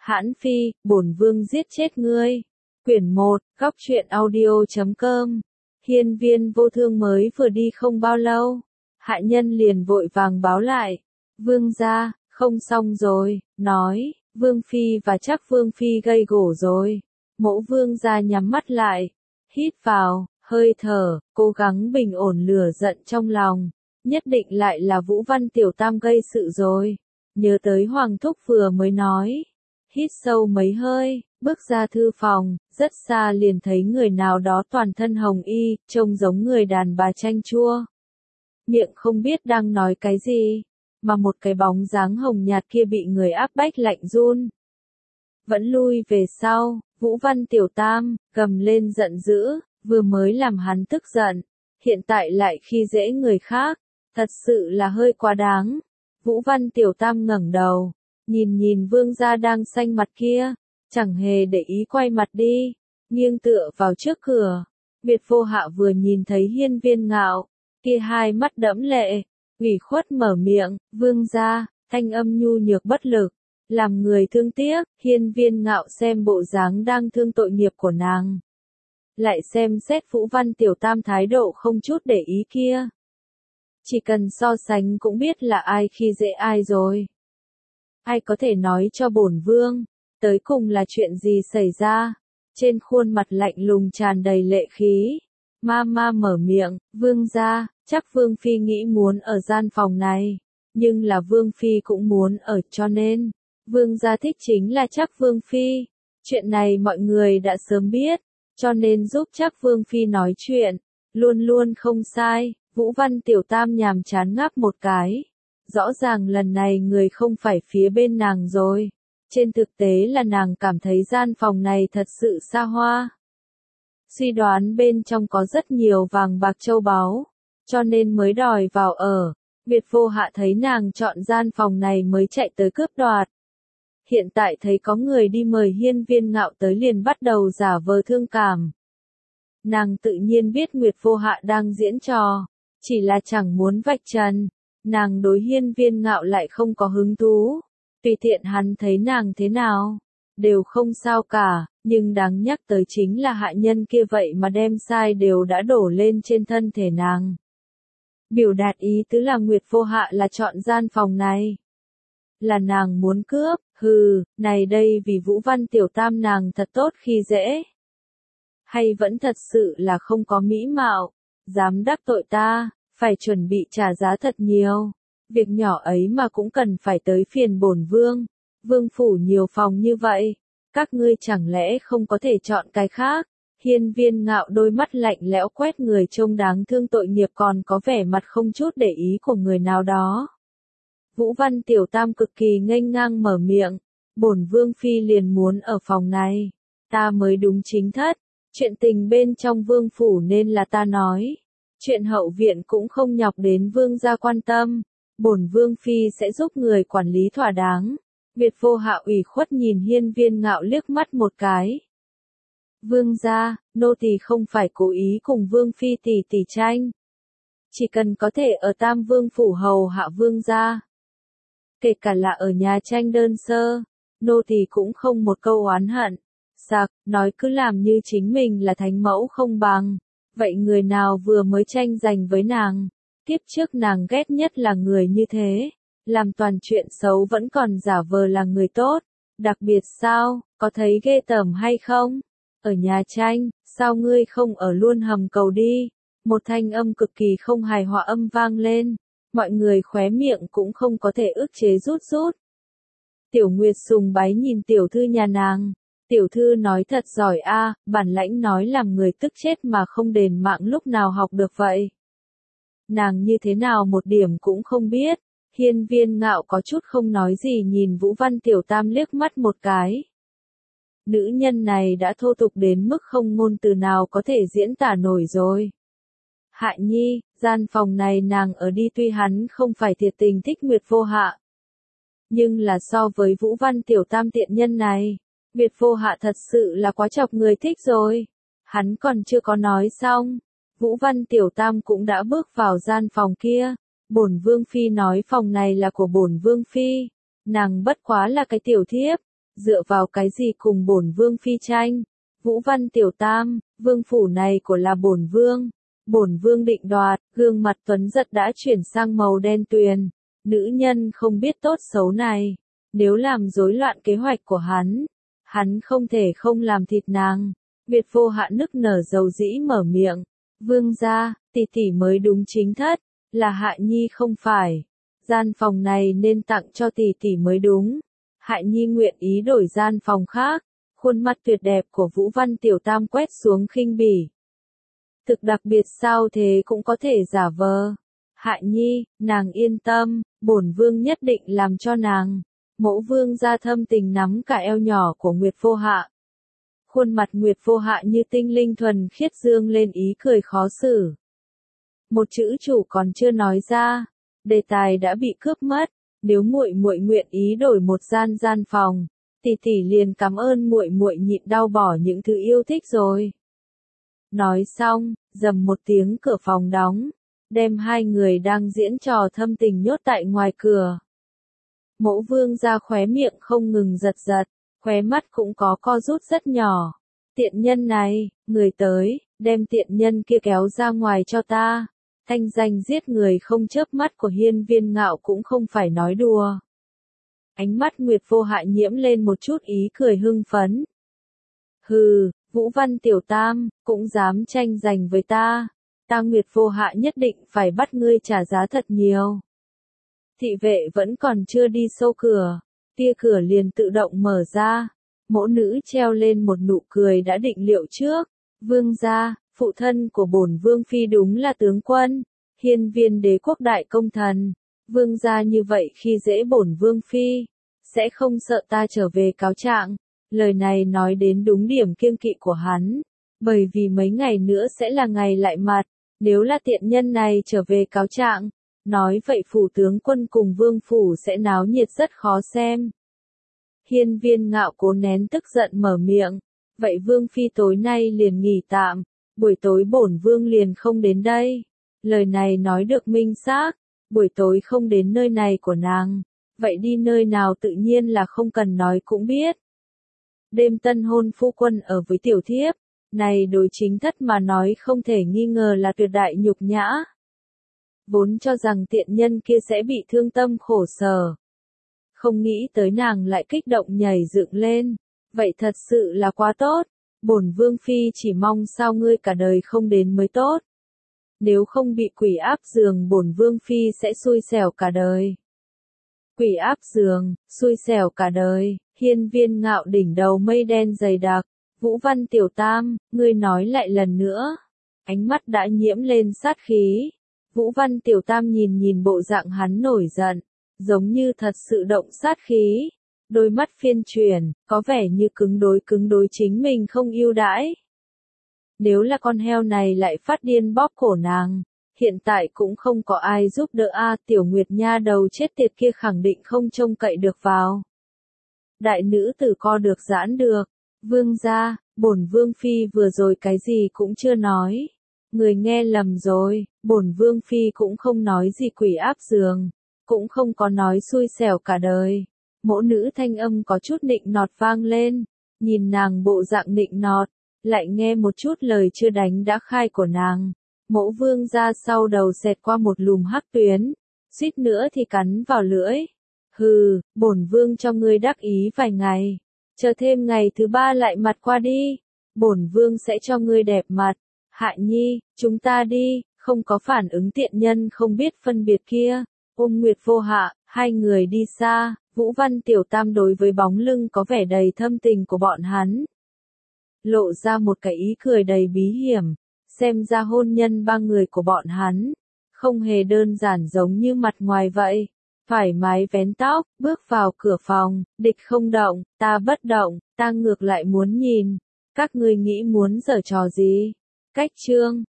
Hãn Phi, bổn vương giết chết ngươi. Quyển 1, góc truyện audio.com. Hiên Viên Vô Thương mới vừa đi không bao lâu, hạ nhân liền vội vàng báo lại. Vương gia, không xong rồi, nói, Vương Phi và chắc Vương Phi gây gổ rồi. Mẫu vương gia nhắm mắt lại, hít vào, hơi thở, cố gắng bình ổn lửa giận trong lòng. Nhất định lại là Vũ Văn Tiểu Tam gây sự rồi. Nhớ tới Hoàng Thúc vừa mới nói. Hít sâu mấy hơi, bước ra thư phòng, rất xa liền thấy người nào đó toàn thân hồng y, trông giống người đàn bà chanh chua. Miệng không biết đang nói cái gì, mà một cái bóng dáng hồng nhạt kia bị người áp bách lạnh run. Vẫn lui về sau, Vũ Văn Tiểu Tam, gầm lên giận dữ, vừa mới làm hắn tức giận, hiện tại lại khi dễ người khác, thật sự là hơi quá đáng. Vũ Văn Tiểu Tam ngẩng đầu, nhìn vương gia đang xanh mặt kia, chẳng hề để ý quay mặt đi, nghiêng tựa vào trước cửa. Việt Vô Hạ vừa nhìn thấy Hiên Viên Ngạo, kia hai mắt đẫm lệ, ủy khuất mở miệng, vương gia, thanh âm nhu nhược bất lực, làm người thương tiếc. Hiên Viên Ngạo xem bộ dáng đang thương tội nghiệp của nàng, lại xem xét Vũ Văn Tiểu Tam thái độ không chút để ý kia. Chỉ cần so sánh cũng biết là ai khi dễ ai rồi. Ai có thể nói cho bổn vương, tới cùng là chuyện gì xảy ra? Trên khuôn mặt lạnh lùng tràn đầy lệ khí. Ma mở miệng, vương gia, chắc Vương Phi nghĩ muốn ở gian phòng này, nhưng là Vương Phi cũng muốn ở, cho nên, vương gia thích chính là chắc Vương Phi. Chuyện này mọi người đã sớm biết, cho nên giúp chắc Vương Phi nói chuyện, luôn luôn không sai. Vũ Văn Tiểu Tam nhàm chán ngáp một cái. Rõ ràng lần này người không phải phía bên nàng rồi. Trên thực tế là nàng cảm thấy gian phòng này thật sự xa hoa. Suy đoán bên trong có rất nhiều vàng bạc châu báu, cho nên mới đòi vào ở. Việt Vô Hạ thấy nàng chọn gian phòng này mới chạy tới cướp đoạt. Hiện tại thấy có người đi mời Hiên Viên Ngạo tới liền bắt đầu giả vờ thương cảm. Nàng tự nhiên biết Nguyệt Vô Hạ đang diễn trò, chỉ là chẳng muốn vạch trần. Nàng đối Hiên Viên Ngạo lại không có hứng thú, tùy tiện hắn thấy nàng thế nào, đều không sao cả, nhưng đáng nhắc tới chính là hạ nhân kia vậy mà đem sai đều đã đổ lên trên thân thể nàng. Biểu đạt ý tứ là Nguyệt Vô Hạ là chọn gian phòng này, là nàng muốn cướp, này đây vì Vũ Văn Tiểu Tam nàng thật tốt khi dễ. Hay vẫn thật sự là không có mỹ mạo, dám đắc tội ta, phải chuẩn bị trả giá thật nhiều. Việc nhỏ ấy mà cũng cần phải tới phiền bổn vương. Vương phủ nhiều phòng như vậy, các ngươi chẳng lẽ không có thể chọn cái khác? Hiên Viên Ngạo đôi mắt lạnh lẽo quét người trông đáng thương tội nghiệp còn có vẻ mặt không chút để ý của người nào đó. Vũ Văn Tiểu Tam cực kỳ nghênh ngang mở miệng, bổn vương phi liền muốn ở phòng này, ta mới đúng chính thất, chuyện tình bên trong vương phủ nên là ta nói. Chuyện hậu viện cũng không nhọc đến vương gia quan tâm, bổn vương phi sẽ giúp người quản lý thỏa đáng. Việt Vô Hạ ủy khuất nhìn Hiên Viên Ngạo liếc mắt một cái. Vương gia, nô tỳ không phải cố ý cùng vương phi tỷ tranh, chỉ cần có thể ở Tam Vương phủ hầu hạ vương gia, kể cả là ở nhà tranh đơn sơ, nô tỳ cũng không một câu oán hận. Sặc, nói cứ làm như chính mình là thánh mẫu không bằng. Vậy người nào vừa mới tranh giành với nàng? Tiếp trước nàng ghét nhất là người như thế, làm toàn chuyện xấu vẫn còn giả vờ là người tốt. Đặc biệt sao, có thấy ghê tởm hay không? Ở nhà tranh, sao ngươi không ở luôn hầm cầu đi? Một thanh âm cực kỳ không hài hòa âm vang lên, mọi người khóe miệng cũng không có thể ức chế rút. Tiểu Nguyệt sùng bái nhìn tiểu thư nhà nàng. Tiểu thư nói thật giỏi a, bản lãnh nói làm người tức chết mà không đền mạng lúc nào học được vậy. Nàng như thế nào một điểm cũng không biết. Hiên Viên Ngạo có chút không nói gì nhìn Vũ Văn Tiểu Tam liếc mắt một cái. Nữ nhân này đã thô tục đến mức không ngôn từ nào có thể diễn tả nổi rồi. Hạ Nhi, gian phòng này nàng ở đi tuy hắn không phải thiệt tình thích Nguyệt Vô Hạ. Nhưng là so với Vũ Văn Tiểu Tam tiện nhân này. Việt Vô Hạ thật sự là quá chọc người thích rồi. Hắn còn chưa có nói xong, Vũ Văn Tiểu Tam cũng đã bước vào gian phòng kia. Bổn vương phi nói phòng này là của bổn vương phi, nàng bất quá là cái tiểu thiếp, dựa vào cái gì cùng bổn vương phi tranh? Vũ Văn Tiểu Tam, vương phủ này của là bổn vương định đoạt, gương mặt tuấn giật đã chuyển sang màu đen tuyền. Nữ nhân không biết tốt xấu này, nếu làm rối loạn kế hoạch của hắn không thể không làm thịt nàng. Việt Vô Hạ nức nở dầu dĩ mở miệng, vương gia, tỷ tỷ mới đúng chính thất, là Hạ Nhi không phải. Gian phòng này nên tặng cho tỷ tỷ mới đúng. Hạ Nhi nguyện ý đổi gian phòng khác. Khuôn mặt tuyệt đẹp của Vũ Văn Tiểu Tam quét xuống khinh bỉ. Thực đặc biệt sao thế cũng có thể giả vờ. Hạ Nhi, nàng yên tâm, bổn vương nhất định làm cho nàng. Mẫu vương gia thâm tình nắm cả eo nhỏ của Nguyệt Vô Hạ. Khuôn mặt Nguyệt Vô Hạ như tinh linh thuần khiết dương lên ý cười khó xử. Một chữ chủ còn chưa nói ra, đề tài đã bị cướp mất. Nếu muội muội nguyện ý đổi một gian phòng, tỷ tỷ liền cảm ơn muội muội nhịn đau bỏ những thứ yêu thích rồi. Nói xong, rầm một tiếng cửa phòng đóng, đem hai người đang diễn trò thâm tình nhốt tại ngoài cửa. Mẫu vương ra khóe miệng không ngừng giật giật, khóe mắt cũng có co rút rất nhỏ. Tiện nhân này, người tới, đem tiện nhân kia kéo ra ngoài cho ta. Thanh danh giết người không chớp mắt của Hiên Viên Ngạo cũng không phải nói đùa. Ánh mắt Nguyệt Vô Hạ nhiễm lên một chút ý cười hưng phấn. Hừ, Vũ Văn Tiểu Tam, cũng dám tranh giành với ta. Ta Nguyệt Vô Hạ nhất định phải bắt ngươi trả giá thật nhiều. Thị vệ vẫn còn chưa đi sâu cửa, tia cửa liền tự động mở ra. Mẫu nữ treo lên một nụ cười đã định liệu trước. Vương gia, phụ thân của bổn vương phi đúng là tướng quân, Hiên Viên đế quốc đại công thần. Vương gia như vậy khi dễ bổn vương phi, sẽ không sợ ta trở về cáo trạng. Lời này nói đến đúng điểm kiêng kỵ của hắn, bởi vì mấy ngày nữa sẽ là ngày lại mặt, nếu là tiện nhân này trở về cáo trạng, nói vậy phủ tướng quân cùng vương phủ sẽ náo nhiệt rất khó xem. Hiên Viên Ngạo cố nén tức giận mở miệng, vậy vương phi tối nay liền nghỉ tạm, buổi tối bổn vương liền không đến đây. Lời này nói được minh xác, buổi tối không đến nơi này của nàng, vậy đi nơi nào tự nhiên là không cần nói cũng biết. Đêm tân hôn phu quân ở với tiểu thiếp, này đối chính thất mà nói không thể nghi ngờ là tuyệt đại nhục nhã. Vốn cho rằng tiện nhân kia sẽ bị thương tâm khổ sở. Không nghĩ tới nàng lại kích động nhảy dựng lên, vậy thật sự là quá tốt. Bổn vương phi chỉ mong sao ngươi cả đời không đến mới tốt. Nếu không bị quỷ áp giường bổn vương phi sẽ xui xẻo cả đời. Quỷ áp giường, xui xẻo cả đời, Hiên Viên Ngạo đỉnh đầu mây đen dày đặc. Vũ Văn Tiểu Tam, ngươi nói lại lần nữa. Ánh mắt đã nhiễm lên sát khí. Vũ Văn Tiểu Tam nhìn bộ dạng hắn nổi giận, giống như thật sự động sát khí. Đôi mắt phiên chuyển, có vẻ như cứng đối chính mình không ưu đãi. Nếu là con heo này lại phát điên bóp cổ nàng, hiện tại cũng không có ai giúp đỡ Tiểu Nguyệt nha đầu chết tiệt kia khẳng định không trông cậy được vào. Đại nữ tử co được giãn được, vương gia, bổn vương phi vừa rồi cái gì cũng chưa nói. Người nghe lầm rồi, bổn vương phi cũng không nói gì quỷ áp giường, cũng không có nói xui xẻo cả đời. Mẫu nữ thanh âm có chút nịnh nọt vang lên, nhìn nàng bộ dạng nịnh nọt, lại nghe một chút lời chưa đánh đã khai của nàng. Mẫu vương ra sau đầu xẹt qua một lùm hắc tuyến, suýt nữa thì cắn vào lưỡi. Hừ, bổn vương cho ngươi đắc ý vài ngày, chờ thêm ngày thứ ba lại mặt qua đi, bổn vương sẽ cho ngươi đẹp mặt. Hạ Nhi, chúng ta đi, không có phản ứng tiện nhân không biết phân biệt kia. Ôm Nguyệt Vô Hạ, hai người đi xa. Vũ Văn Tiểu Tam đối với bóng lưng có vẻ đầy thâm tình của bọn hắn, lộ ra một cái ý cười đầy bí hiểm, xem ra hôn nhân ba người của bọn hắn, không hề đơn giản giống như mặt ngoài vậy. Thoải mái vén tóc, bước vào cửa phòng, địch không động, ta bất động, ta ngược lại muốn nhìn, các ngươi nghĩ muốn giở trò gì? Cách chương